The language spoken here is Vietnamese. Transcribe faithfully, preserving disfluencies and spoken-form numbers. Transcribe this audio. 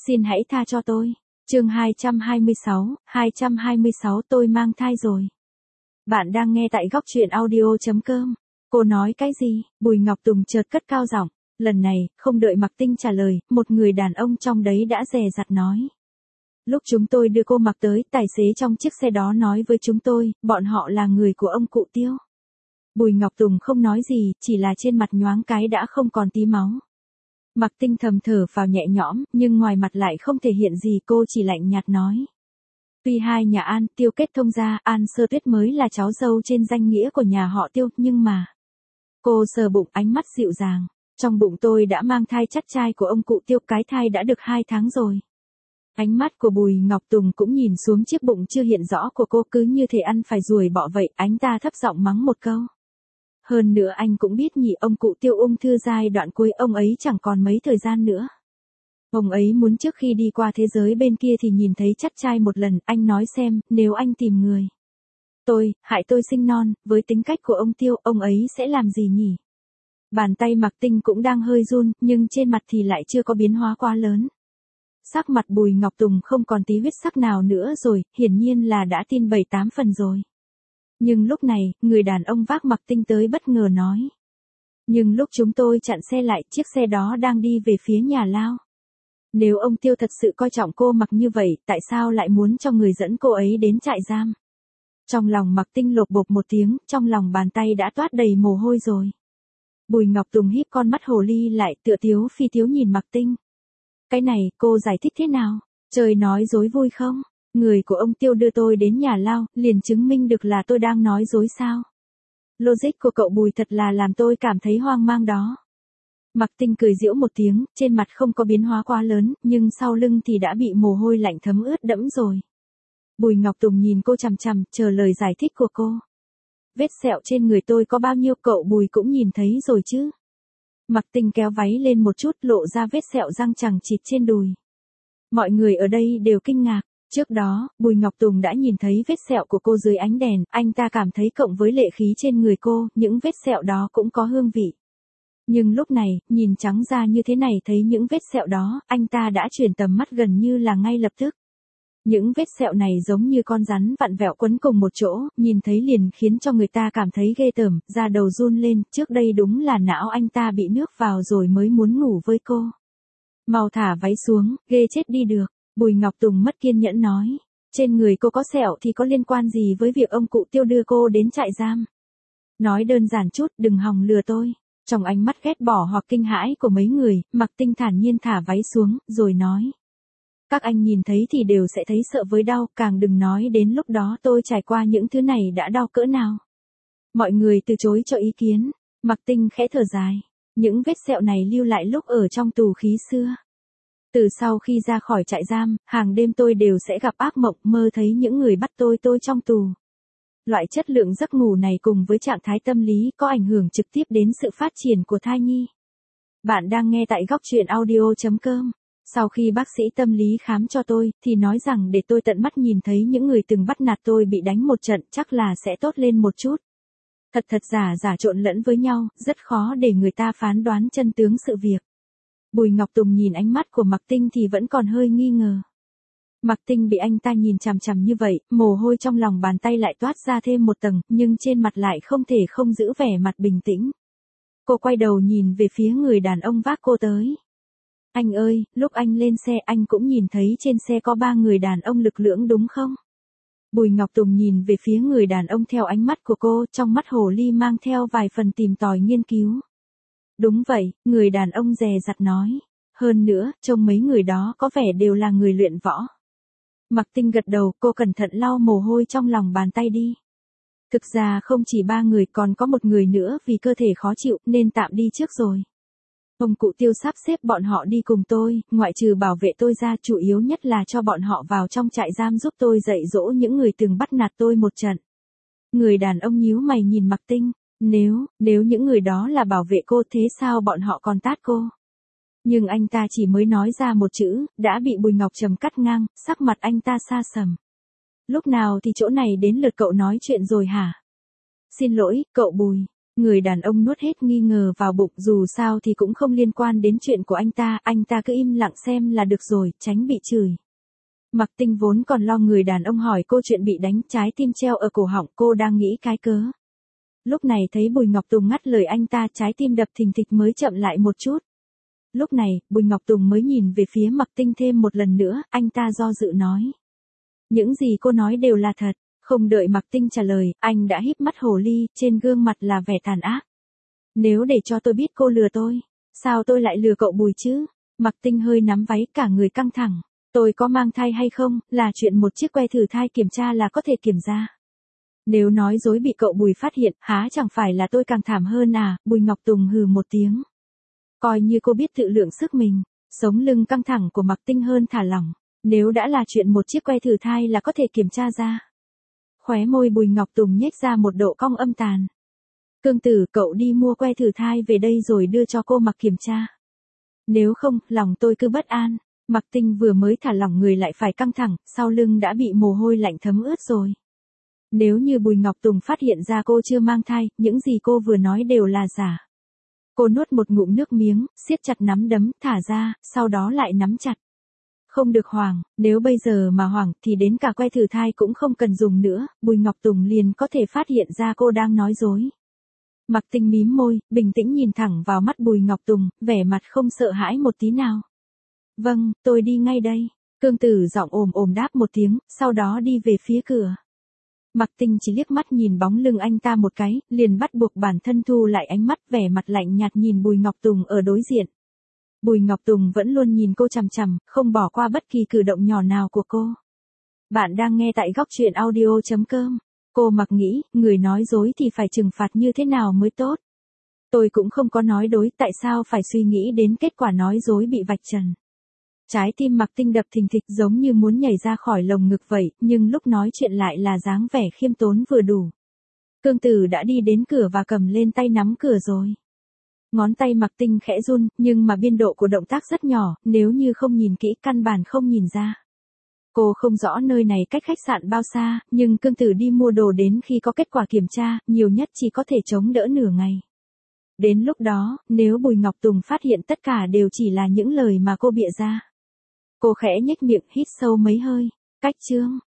Xin hãy tha cho tôi. Chương hai trăm hai mươi sáu, hai trăm hai mươi sáu tôi mang thai rồi. Bạn đang nghe tại góc truyện audio chấm com. Cô nói cái gì? Bùi Ngọc Tùng chợt cất cao giọng. Lần này, không đợi Mạc Tinh trả lời, một người đàn ông trong đấy đã dè dặt nói. Lúc chúng tôi đưa cô Mạc tới, tài xế trong chiếc xe đó nói với chúng tôi, bọn họ là người của ông cụ Tiêu. Bùi Ngọc Tùng không nói gì, chỉ là trên mặt nhoáng cái đã không còn tí máu. Mạc Tinh thầm thở vào nhẹ nhõm, nhưng ngoài mặt lại không thể hiện gì, cô chỉ lạnh nhạt nói. Tuy hai nhà An, Tiêu kết thông ra, An Sơ Tuyết mới là cháu dâu trên danh nghĩa của nhà họ Tiêu, nhưng mà... Cô sờ bụng, ánh mắt dịu dàng. Trong bụng tôi đã mang thai chắc trai của ông cụ Tiêu, cái thai đã được hai tháng rồi. Ánh mắt của Bùi Ngọc Tùng cũng nhìn xuống chiếc bụng chưa hiện rõ của cô, cứ như thể ăn phải ruồi bọ vậy, anh ta thấp giọng mắng một câu. Hơn nữa anh cũng biết nhỉ, ông cụ Tiêu ung thư giai đoạn cuối, ông ấy chẳng còn mấy thời gian nữa. Ông ấy muốn trước khi đi qua thế giới bên kia thì nhìn thấy chắc trai một lần, anh nói xem, nếu anh tìm người. Tôi, hại tôi sinh non, với tính cách của ông Tiêu, ông ấy sẽ làm gì nhỉ? Bàn tay Mạc Tinh cũng đang hơi run, nhưng trên mặt thì lại chưa có biến hóa quá lớn. Sắc mặt Bùi Ngọc Tùng không còn tí huyết sắc nào nữa rồi, hiển nhiên là đã tin bảy tám phần rồi. Nhưng lúc này, người đàn ông vác Mạc Tinh tới bất ngờ nói. Nhưng lúc chúng tôi chặn xe lại, chiếc xe đó đang đi về phía nhà Lao. Nếu ông Tiêu thật sự coi trọng cô Mạc như vậy, tại sao lại muốn cho người dẫn cô ấy đến trại giam? Trong lòng Mạc Tinh lột bột một tiếng, trong lòng bàn tay đã toát đầy mồ hôi rồi. Bùi Ngọc Tùng híp con mắt hồ ly lại, tựa tiếu phi tiếu nhìn Mạc Tinh. Cái này, cô giải thích thế nào? Trời nói dối vui không? Người của ông Tiêu đưa tôi đến nhà Lao, liền chứng minh được là tôi đang nói dối sao? Logic của cậu Bùi thật là làm tôi cảm thấy hoang mang đó. Mạc Tinh cười giễu một tiếng, trên mặt không có biến hóa quá lớn, nhưng sau lưng thì đã bị mồ hôi lạnh thấm ướt đẫm rồi. Bùi Ngọc Tùng nhìn cô chằm chằm, chờ lời giải thích của cô. Vết sẹo trên người tôi có bao nhiêu cậu Bùi cũng nhìn thấy rồi chứ. Mạc Tinh kéo váy lên một chút, lộ ra vết sẹo răng chằng chịt trên đùi. Mọi người ở đây đều kinh ngạc. Trước đó, Bùi Ngọc Tùng đã nhìn thấy vết sẹo của cô dưới ánh đèn, anh ta cảm thấy cộng với lệ khí trên người cô, những vết sẹo đó cũng có hương vị. Nhưng lúc này, nhìn trắng da như thế này thấy những vết sẹo đó, anh ta đã chuyển tầm mắt gần như là ngay lập tức. Những vết sẹo này giống như con rắn vặn vẹo quấn cùng một chỗ, nhìn thấy liền khiến cho người ta cảm thấy ghê tởm, da đầu run lên, trước đây đúng là não anh ta bị nước vào rồi mới muốn ngủ với cô. Mau thả váy xuống, ghê chết đi được, Bùi Ngọc Tùng mất kiên nhẫn nói. Trên người cô có sẹo thì có liên quan gì với việc ông cụ Tiêu đưa cô đến trại giam? Nói đơn giản chút, đừng hòng lừa tôi. Trong ánh mắt ghét bỏ hoặc kinh hãi của mấy người, Mạc Tinh thản nhiên thả váy xuống, rồi nói. Các anh nhìn thấy thì đều sẽ thấy sợ với đau, càng đừng nói đến lúc đó tôi trải qua những thứ này đã đau cỡ nào. Mọi người từ chối cho ý kiến, Mạc Tinh khẽ thở dài. Những vết sẹo này lưu lại lúc ở trong tù khí xưa. Từ sau khi ra khỏi trại giam, hàng đêm tôi đều sẽ gặp ác mộng, mơ thấy những người bắt tôi tôi trong tù. Loại chất lượng giấc ngủ này cùng với trạng thái tâm lý có ảnh hưởng trực tiếp đến sự phát triển của thai nhi. Bạn đang nghe tại góc truyện audio chấm com. Sau khi bác sĩ tâm lý khám cho tôi, thì nói rằng để tôi tận mắt nhìn thấy những người từng bắt nạt tôi bị đánh một trận chắc là sẽ tốt lên một chút. Thật thật giả giả trộn lẫn với nhau, rất khó để người ta phán đoán chân tướng sự việc. Bùi Ngọc Tùng nhìn ánh mắt của Mạc Tinh thì vẫn còn hơi nghi ngờ. Mạc Tinh bị anh ta nhìn chằm chằm như vậy, mồ hôi trong lòng bàn tay lại toát ra thêm một tầng, nhưng trên mặt lại không thể không giữ vẻ mặt bình tĩnh. Cô quay đầu nhìn về phía người đàn ông vác cô tới. Anh ơi, lúc anh lên xe anh cũng nhìn thấy trên xe có ba người đàn ông lực lưỡng đúng không? Bùi Ngọc Tùng nhìn về phía người đàn ông theo ánh mắt của cô, trong mắt hồ ly mang theo vài phần tìm tòi nghiên cứu. Đúng vậy, người đàn ông dè dặt nói. Hơn nữa, trông mấy người đó có vẻ đều là người luyện võ. Mạc Tinh gật đầu, cô cẩn thận lau mồ hôi trong lòng bàn tay đi. Thực ra không chỉ ba người, còn có một người nữa vì cơ thể khó chịu nên tạm đi trước rồi. Ông cụ Tiêu sắp xếp bọn họ đi cùng tôi, ngoại trừ bảo vệ tôi ra, chủ yếu nhất là cho bọn họ vào trong trại giam giúp tôi dạy dỗ những người từng bắt nạt tôi một trận. Người đàn ông nhíu mày nhìn Mạc Tinh, nếu, nếu những người đó là bảo vệ cô thế sao bọn họ còn tát cô? Nhưng anh ta chỉ mới nói ra một chữ, đã bị Bùi Ngọc Trầm cắt ngang, sắc mặt anh ta xa sầm. Lúc nào thì chỗ này đến lượt cậu nói chuyện rồi hả? Xin lỗi, cậu Bùi. Người đàn ông nuốt hết nghi ngờ vào bụng, dù sao thì cũng không liên quan đến chuyện của anh ta, anh ta cứ im lặng xem là được rồi, tránh bị chửi. Mặc Tinh vốn còn lo người đàn ông hỏi cô chuyện bị đánh, trái tim treo ở cổ họng, cô đang nghĩ cái cớ. Lúc này thấy Bùi Ngọc Tùng ngắt lời anh ta, trái tim đập thình thịch mới chậm lại một chút. Lúc này, Bùi Ngọc Tùng mới nhìn về phía Mặc Tinh thêm một lần nữa, anh ta do dự nói. Những gì cô nói đều là thật. Không đợi Mặc Tinh trả lời, anh đã híp mắt hồ ly, trên gương mặt là vẻ tàn ác. Nếu để cho tôi biết cô lừa tôi, sao tôi lại lừa cậu Bùi chứ? Mặc Tinh hơi nắm váy, cả người căng thẳng. Tôi có mang thai hay không, là chuyện một chiếc que thử thai kiểm tra là có thể kiểm ra. Nếu nói dối bị cậu Bùi phát hiện, há chẳng phải là tôi càng thảm hơn à? Bùi Ngọc Tùng hừ một tiếng. Coi như cô biết tự lượng sức mình. Sống lưng căng thẳng của Mặc Tinh hơn thả lỏng. Nếu đã là chuyện một chiếc que thử thai là có thể kiểm tra ra. Khóe môi Bùi Ngọc Tùng nhếch ra một độ cong âm tàn. Cương Tử, cậu đi mua que thử thai về đây rồi đưa cho cô Mặc kiểm tra. Nếu không, lòng tôi cứ bất an. Mặc Tinh vừa mới thả lỏng người lại phải căng thẳng, sau lưng đã bị mồ hôi lạnh thấm ướt rồi. Nếu như Bùi Ngọc Tùng phát hiện ra cô chưa mang thai, những gì cô vừa nói đều là giả. Cô nuốt một ngụm nước miếng, siết chặt nắm đấm, thả ra, sau đó lại nắm chặt. Không được hoảng, nếu bây giờ mà hoảng thì đến cả que thử thai cũng không cần dùng nữa, Bùi Ngọc Tùng liền có thể phát hiện ra cô đang nói dối. Mặc Tinh mím môi, bình tĩnh nhìn thẳng vào mắt Bùi Ngọc Tùng, vẻ mặt không sợ hãi một tí nào. Vâng, tôi đi ngay đây. Cương Tử giọng ồm ồm đáp một tiếng, sau đó đi về phía cửa. Mặc Tinh chỉ liếc mắt nhìn bóng lưng anh ta một cái, liền bắt buộc bản thân thu lại ánh mắt, vẻ mặt lạnh nhạt nhìn Bùi Ngọc Tùng ở đối diện. Bùi Ngọc Tùng vẫn luôn nhìn cô chằm chằm, không bỏ qua bất kỳ cử động nhỏ nào của cô. Bạn đang nghe tại góc truyện audio chấm com. Cô mặc nghĩ, người nói dối thì phải trừng phạt như thế nào mới tốt. Tôi cũng không có nói dối, tại sao phải suy nghĩ đến kết quả nói dối bị vạch trần. Trái tim Mặc Tinh đập thình thịch giống như muốn nhảy ra khỏi lồng ngực vậy, nhưng lúc nói chuyện lại là dáng vẻ khiêm tốn vừa đủ. Cương Tử đã đi đến cửa và cầm lên tay nắm cửa rồi. Ngón tay Mặc Tinh khẽ run, nhưng mà biên độ của động tác rất nhỏ, nếu như không nhìn kỹ căn bản không nhìn ra. Cô không rõ nơi này cách khách sạn bao xa, nhưng Cương Tử đi mua đồ đến khi có kết quả kiểm tra, nhiều nhất chỉ có thể chống đỡ nửa ngày. Đến lúc đó, nếu Bùi Ngọc Tùng phát hiện tất cả đều chỉ là những lời mà cô bịa ra. Cô khẽ nhếch miệng, hít sâu mấy hơi. Cách chương.